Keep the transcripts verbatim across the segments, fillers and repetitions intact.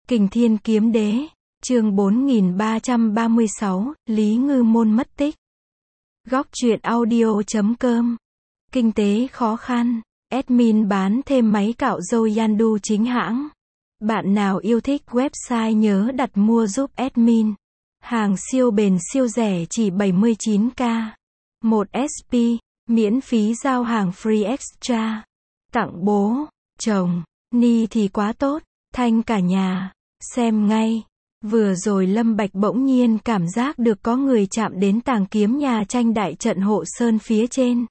Kình Thiên Kiếm Đế, chương bốn nghìn ba trăm ba mươi sáu, Lý Ngư Môn mất tích. Góc truyện audio chấm com. Kinh tế khó khăn, admin bán thêm máy cạo râu Yandu chính hãng. Bạn nào yêu thích website nhớ đặt mua giúp admin. Hàng siêu bền siêu rẻ chỉ bảy mươi chín k. một ét pê, miễn phí giao hàng free extra. Tặng bố, chồng, ni thì quá tốt, thanh cả nhà. Xem ngay. Vừa rồi Lâm Bạch bỗng nhiên cảm giác được có người chạm đến tàng kiếm nhà tranh đại trận hộ sơn phía trên.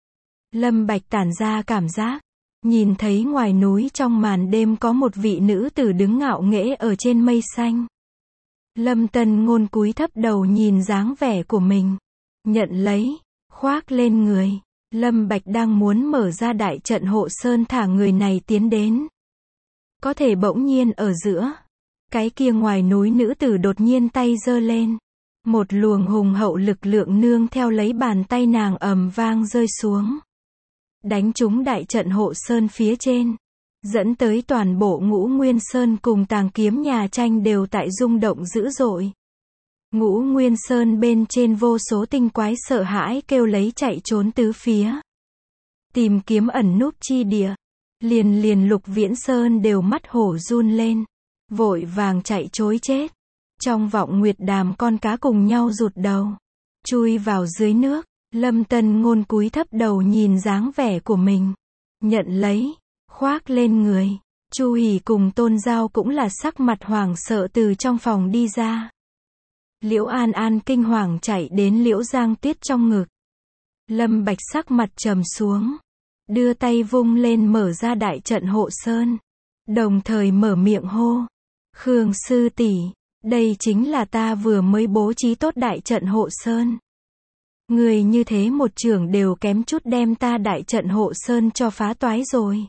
Lâm Bạch tản ra cảm giác. Nhìn thấy ngoài núi trong màn đêm có một vị nữ tử đứng ngạo nghễ ở trên mây xanh. Lâm Tân Ngôn cúi thấp đầu nhìn dáng vẻ của mình. Nhận lấy, khoác lên người. Lâm Bạch đang muốn mở ra đại trận hộ sơn thả người này tiến đến. Có thể bỗng nhiên ở giữa. Cái kia ngoài núi nữ tử đột nhiên tay giơ lên. Một luồng hùng hậu lực lượng nương theo lấy bàn tay nàng ầm vang rơi xuống. Đánh trúng đại trận hộ sơn phía trên. Dẫn tới toàn bộ Ngũ Nguyên Sơn cùng tàng kiếm nhà tranh đều tại rung động dữ dội. Ngũ Nguyên Sơn bên trên vô số tinh quái sợ hãi kêu lấy chạy trốn tứ phía. Tìm kiếm ẩn núp chi địa. Liền liền Lục Viễn Sơn đều mắt hổ run lên. Vội vàng chạy trối chết. Trong vọng nguyệt đàm con cá cùng nhau rụt đầu. Chui vào dưới nước. Lâm Tân Ngôn cúi thấp đầu nhìn dáng vẻ của mình. Nhận lấy. Khoác lên người. Chu Hỉ cùng Tôn Giao cũng là sắc mặt hoảng sợ từ trong phòng đi ra. Liễu An An kinh hoàng chạy đến Liễu Giang Tuyết trong ngực. Lâm Bạch sắc mặt trầm xuống. Đưa tay vung lên mở ra đại trận hộ sơn. Đồng thời mở miệng hô. Khương sư tỷ, đây chính là ta vừa mới bố trí tốt đại trận hộ sơn. Người như thế một trưởng đều kém chút đem ta đại trận hộ sơn cho phá toái rồi.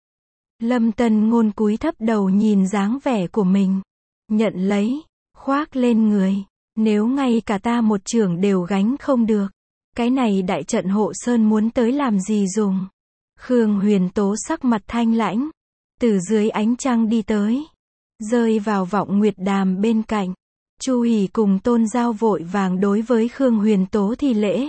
Lâm Tân Ngôn cúi thấp đầu nhìn dáng vẻ của mình. Nhận lấy, khoác lên người. Nếu ngay cả ta một trưởng đều gánh không được. Cái này đại trận hộ sơn muốn tới làm gì dùng. Khương Huyền Tố sắc mặt thanh lãnh. Từ dưới ánh trăng đi tới. Rơi vào vọng nguyệt đàm bên cạnh. Chu Hỉ cùng Tôn Giao vội vàng đối với Khương Huyền Tố thi lễ.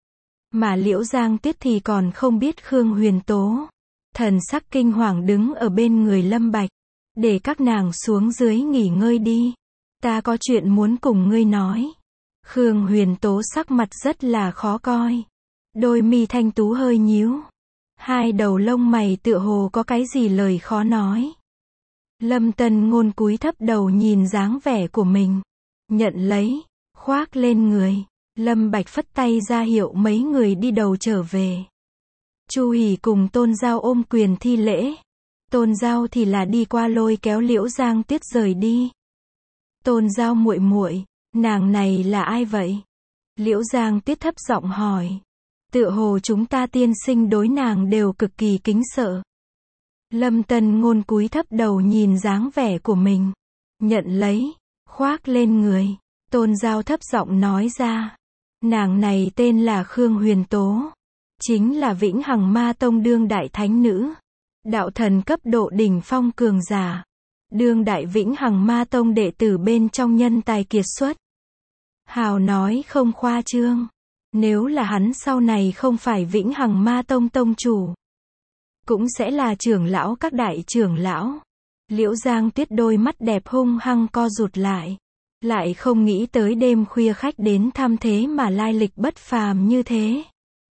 Mà Liễu Giang Tuyết thì còn không biết Khương Huyền Tố. Thần sắc kinh hoàng đứng ở bên người Lâm Bạch. Để các nàng xuống dưới nghỉ ngơi đi. Ta có chuyện muốn cùng ngươi nói. Khương Huyền Tố sắc mặt rất là khó coi. Đôi mi thanh tú hơi nhíu. Hai đầu lông mày tựa hồ có cái gì lời khó nói. Lâm Tân Ngôn cúi thấp đầu nhìn dáng vẻ của mình. Nhận lấy, khoác lên người. Lâm Bạch phất tay ra hiệu mấy người đi đầu trở về. Chu Hỉ cùng Tôn Giao ôm quyền thi lễ. Tôn Giao thì là đi qua lôi kéo Liễu Giang Tuyết rời đi. Tôn Giao muội muội, nàng này là ai vậy? Liễu Giang Tuyết thấp giọng hỏi. Tựa hồ chúng ta tiên sinh đối nàng đều cực kỳ kính sợ. Lâm Tân Ngôn cúi thấp đầu nhìn dáng vẻ của mình. Nhận lấy, khoác lên người. Tôn Giao thấp giọng nói ra. Nàng này tên là Khương Huyền Tố. Chính là Vĩnh Hằng Ma Tông đương đại thánh nữ. Đạo thần cấp độ đỉnh phong cường giả. Đương đại Vĩnh Hằng Ma Tông đệ tử bên trong nhân tài kiệt xuất. Hào nói không khoa trương. Nếu là hắn sau này không phải Vĩnh Hằng Ma Tông tông chủ. Cũng sẽ là trưởng lão các đại trưởng lão. Liễu Giang Tuyết đôi mắt đẹp hung hăng co rụt lại. Lại không nghĩ tới đêm khuya khách đến thăm thế mà lai lịch bất phàm như thế.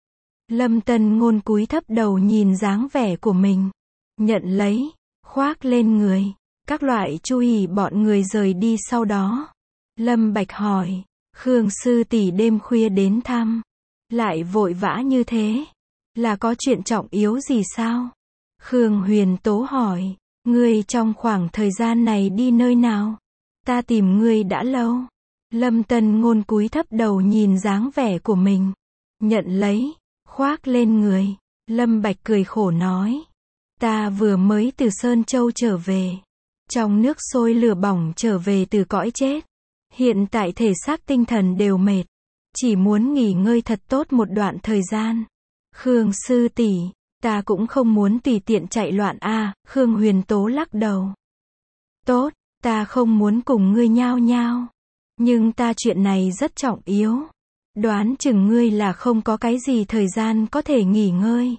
Lâm Tân Ngôn cúi thấp đầu nhìn dáng vẻ của mình. Nhận lấy, khoác lên người. Các loại Chu Hỉ bọn người rời đi sau đó. Lâm Bạch hỏi. Khương sư tỷ đêm khuya đến thăm. Lại vội vã như thế. Là có chuyện trọng yếu gì sao? Khương Huyền Tố hỏi. Ngươi trong khoảng thời gian này đi nơi nào? Ta tìm ngươi đã lâu. Lâm Tân Ngôn cúi thấp đầu nhìn dáng vẻ của mình. Nhận lấy, khoác lên người. Lâm Bạch cười khổ nói. Ta vừa mới từ Sơn Châu trở về. Trong nước sôi lửa bỏng trở về từ cõi chết. Hiện tại thể xác tinh thần đều mệt. Chỉ muốn nghỉ ngơi thật tốt một đoạn thời gian. Khương sư tỷ, ta cũng không muốn tùy tiện chạy loạn a. À, Khương Huyền Tố lắc đầu. Tốt, Ta không muốn cùng ngươi nhao nhao. Nhưng ta chuyện này rất trọng yếu. Đoán chừng ngươi là không có cái gì thời gian có thể nghỉ ngơi.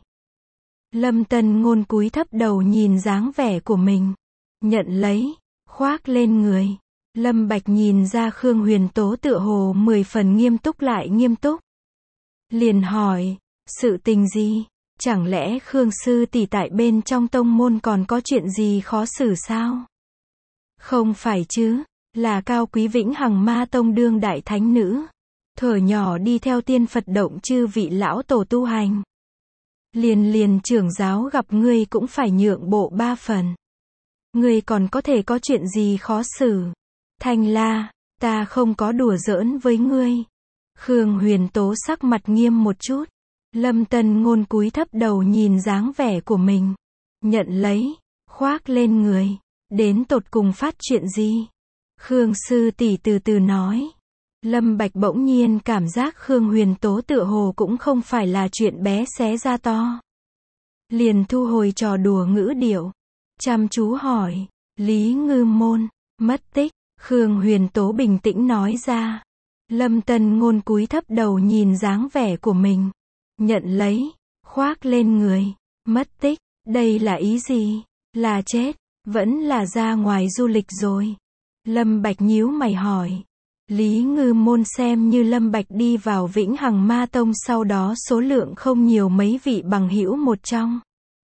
Lâm Tân Ngôn cúi thấp đầu nhìn dáng vẻ của mình. Nhận lấy, khoác lên người. Lâm Bạch nhìn ra Khương Huyền Tố tựa hồ mười phần nghiêm túc lại nghiêm túc. Liền hỏi, sự tình gì? Chẳng lẽ Khương sư tỷ tại bên trong tông môn còn có chuyện gì khó xử sao? Không phải chứ, là cao quý vĩnh hằng ma tông đương đại thánh nữ. Thuở nhỏ đi theo tiên Phật động chư vị lão tổ tu hành. Liền liền trưởng giáo gặp ngươi cũng phải nhượng bộ ba phần. Ngươi còn có thể có chuyện gì khó xử? Thanh La, ta không có đùa giỡn với ngươi. Khương Huyền Tố sắc mặt nghiêm một chút. Lâm Tân Ngôn cúi thấp đầu nhìn dáng vẻ của mình. Nhận lấy, khoác lên người. Đến tột cùng phát chuyện gì? Khương sư tỷ từ từ nói. Lâm Bạch bỗng nhiên cảm giác Khương Huyền Tố tựa hồ cũng không phải là chuyện bé xé ra to. Liền thu hồi trò đùa ngữ điệu. Chăm chú hỏi, Lý Ngư Môn, mất tích. Khương Huyền Tố bình tĩnh nói ra. Lâm Tân Ngôn cúi thấp đầu nhìn dáng vẻ của mình. Nhận lấy, khoác lên người. Mất tích, đây là ý gì? Là chết, vẫn là ra ngoài du lịch rồi. Lâm Bạch nhíu mày hỏi. Lý Ngư Môn xem như Lâm Bạch đi vào Vĩnh Hằng Ma Tông sau đó số lượng không nhiều mấy vị bằng hữu một trong.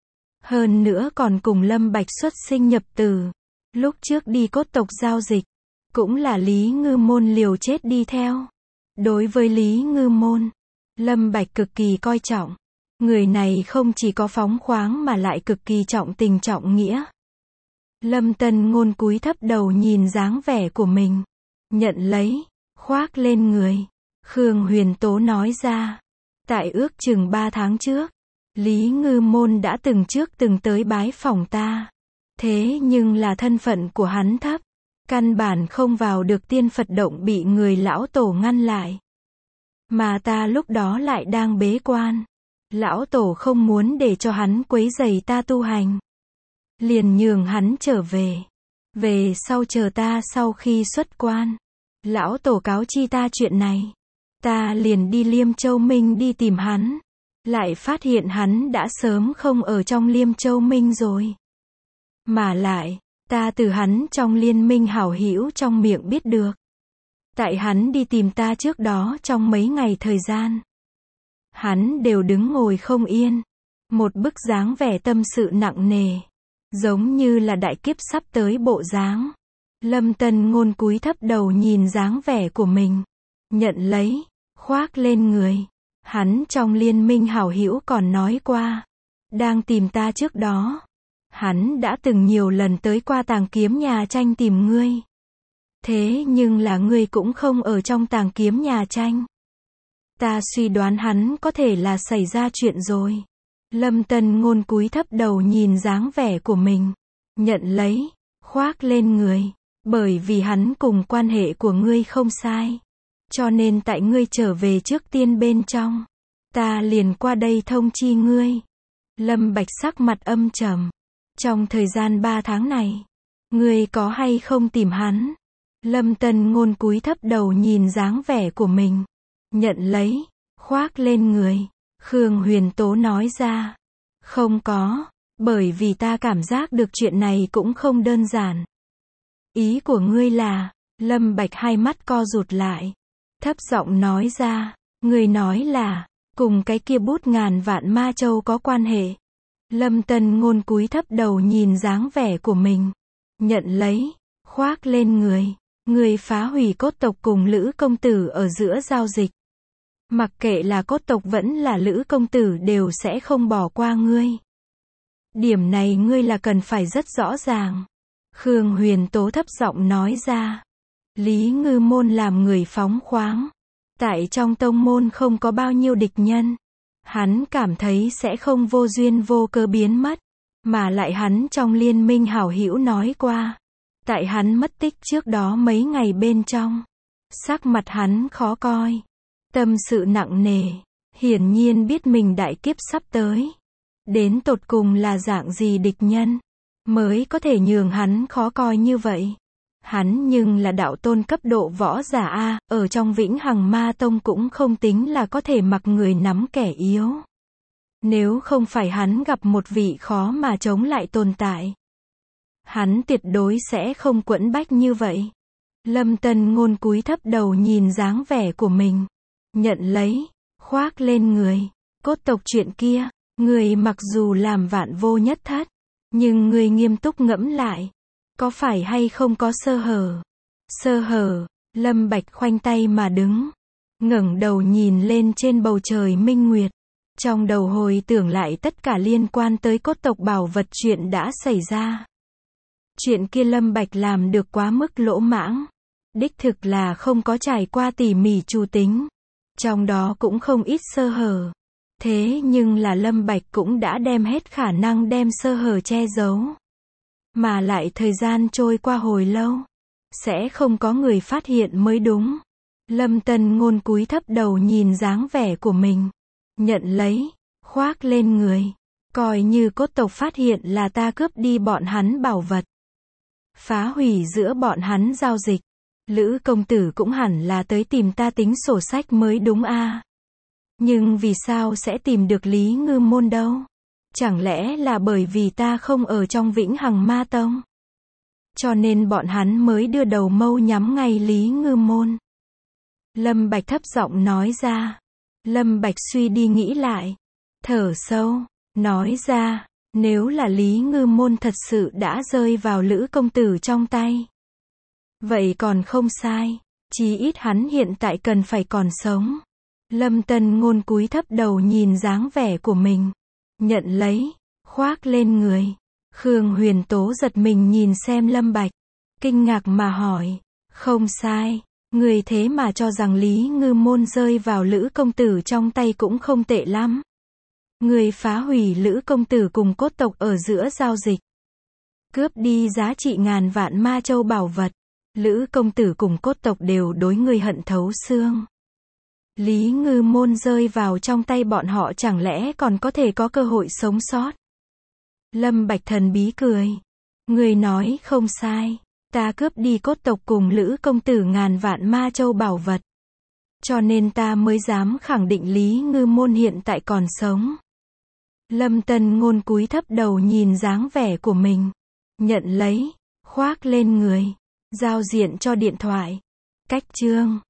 Hơn nữa còn cùng Lâm Bạch xuất sinh nhập tử. Lúc trước đi cốt tộc giao dịch, cũng là Lý Ngư Môn liều chết đi theo. Đối với Lý Ngư Môn, Lâm Bạch cực kỳ coi trọng. Người này không chỉ có phóng khoáng mà lại cực kỳ trọng tình trọng nghĩa. Lâm Tân Ngôn cúi thấp đầu nhìn dáng vẻ của mình. Nhận lấy, khoác lên người. Khương Huyền Tố nói ra. Tại ước chừng ba tháng trước, Lý Ngư Môn đã từng trước từng tới bái phỏng ta. Thế nhưng là thân phận của hắn thấp. Căn bản không vào được tiên Phật động bị người lão tổ ngăn lại. Mà ta lúc đó lại đang bế quan. Lão tổ không muốn để cho hắn quấy rầy ta tu hành. Liền nhường hắn trở về. Về sau chờ ta sau khi xuất quan. Lão tổ cáo chi ta chuyện này. Ta liền đi Liêm Châu Minh đi tìm hắn. Lại phát hiện hắn đã sớm không ở trong Liêm Châu Minh rồi. Mà lại, ta từ hắn trong liên minh hảo hữu trong miệng biết được. Tại hắn đi tìm ta trước đó trong mấy ngày thời gian. Hắn đều đứng ngồi không yên. Một bức dáng vẻ tâm sự nặng nề. Giống như là đại kiếp sắp tới bộ dáng. Lâm Tân Ngôn cúi thấp đầu nhìn dáng vẻ của mình. Nhận lấy, khoác lên người. Hắn trong liên minh hảo hữu còn nói qua. Đang tìm ta trước đó. Hắn đã từng nhiều lần tới qua tàng kiếm nhà tranh tìm ngươi. Thế nhưng là ngươi cũng không ở trong tàng kiếm nhà tranh. Ta suy đoán hắn có thể là xảy ra chuyện rồi. Lâm Tân Ngôn cúi thấp đầu nhìn dáng vẻ của mình. Nhận lấy, khoác lên người. Bởi vì hắn cùng quan hệ của ngươi không sai. Cho nên tại ngươi trở về trước tiên bên trong. Ta liền qua đây thông chi ngươi. Lâm Bạch sắc mặt âm trầm. Trong thời gian ba tháng này, ngươi có hay không tìm hắn? Lâm Tân Ngôn cúi thấp đầu nhìn dáng vẻ của mình. Nhận lấy, khoác lên người. Khương Huyền Tố nói ra. Không có, bởi vì ta cảm giác được chuyện này cũng không đơn giản. Ý của ngươi là, Lâm Bạch hai mắt co rụt lại. Thấp giọng nói ra, ngươi nói là, cùng cái kia bút ngàn vạn ma châu có quan hệ. Lâm Tân Ngôn cúi thấp đầu nhìn dáng vẻ của mình. Nhận lấy, khoác lên người. Ngươi phá hủy cốt tộc cùng Lữ công tử ở giữa giao dịch. Mặc kệ là cốt tộc vẫn là Lữ công tử đều sẽ không bỏ qua ngươi. Điểm này ngươi là cần phải rất rõ ràng. Khương Huyền Tố thấp giọng nói ra. Lý Ngư Môn làm người phóng khoáng. Tại trong tông môn không có bao nhiêu địch nhân. Hắn cảm thấy sẽ không vô duyên vô cớ biến mất. Mà lại hắn trong liên minh hảo hữu nói qua. Tại hắn mất tích trước đó mấy ngày bên trong. Sắc mặt hắn khó coi. Tâm sự nặng nề. Hiển nhiên biết mình đại kiếp sắp tới. Đến tột cùng là dạng gì địch nhân. Mới có thể nhường hắn khó coi như vậy. Hắn nhưng là đạo tôn cấp độ võ giả A, ở trong Vĩnh Hằng Ma Tông cũng không tính là có thể mặc người nắm kẻ yếu. Nếu không phải hắn gặp một vị khó mà chống lại tồn tại, hắn tuyệt đối sẽ không quẫn bách như vậy. Lâm Tân Ngôn cúi thấp đầu nhìn dáng vẻ của mình. Nhận lấy, khoác lên người. Cốt tộc chuyện kia, người mặc dù làm vạn vô nhất thất, nhưng người nghiêm túc ngẫm lại. Có phải hay không có sơ hở? Sơ hở, Lâm Bạch khoanh tay mà đứng. Ngẩng đầu nhìn lên trên bầu trời minh nguyệt. Trong đầu hồi tưởng lại tất cả liên quan tới cốt tộc bảo vật chuyện đã xảy ra. Chuyện kia Lâm Bạch làm được quá mức lỗ mãng. Đích thực là không có trải qua tỉ mỉ chu tính. Trong đó cũng không ít sơ hở. Thế nhưng là Lâm Bạch cũng đã đem hết khả năng đem sơ hở che giấu. Mà lại thời gian trôi qua hồi lâu, sẽ không có người phát hiện mới đúng. Lâm Tân Ngôn cúi thấp đầu nhìn dáng vẻ của mình. Nhận lấy, khoác lên người. Coi như cốt tộc phát hiện là ta cướp đi bọn hắn bảo vật. Phá hủy giữa bọn hắn giao dịch. Lữ công tử cũng hẳn là tới tìm ta tính sổ sách mới đúng a. Nhưng vì sao sẽ tìm được Lý Ngư Môn đâu? Chẳng lẽ là bởi vì ta không ở trong Vĩnh Hằng Ma Tông? Cho nên bọn hắn mới đưa đầu mâu nhắm ngay Lý Ngư Môn. Lâm Bạch thấp giọng nói ra. Lâm Bạch suy đi nghĩ lại. Thở sâu, nói ra, nếu là Lý Ngư Môn thật sự đã rơi vào Lữ công tử trong tay. Vậy còn không sai, chí ít hắn hiện tại cần phải còn sống. Lâm Tân Ngôn cúi thấp đầu nhìn dáng vẻ của mình. Nhận lấy, khoác lên người. Khương Huyền Tố giật mình nhìn xem Lâm Bạch. Kinh ngạc mà hỏi, không sai, người thế mà cho rằng Lý Ngư Môn rơi vào Lữ công tử trong tay cũng không tệ lắm. Người phá hủy Lữ công tử cùng cốt tộc ở giữa giao dịch. Cướp đi giá trị ngàn vạn ma châu bảo vật. Lữ công tử cùng cốt tộc đều đối ngươi hận thấu xương. Lý Ngư Môn rơi vào trong tay bọn họ chẳng lẽ còn có thể có cơ hội sống sót? Lâm Bạch thần bí cười. Người nói không sai. Ta cướp đi cốt tộc cùng Lữ công tử ngàn vạn ma châu bảo vật. Cho nên ta mới dám khẳng định Lý Ngư Môn hiện tại còn sống. Lâm Tân Ngôn cúi thấp đầu nhìn dáng vẻ của mình. Nhận lấy, khoác lên người. Giao diện cho điện thoại. Cách chương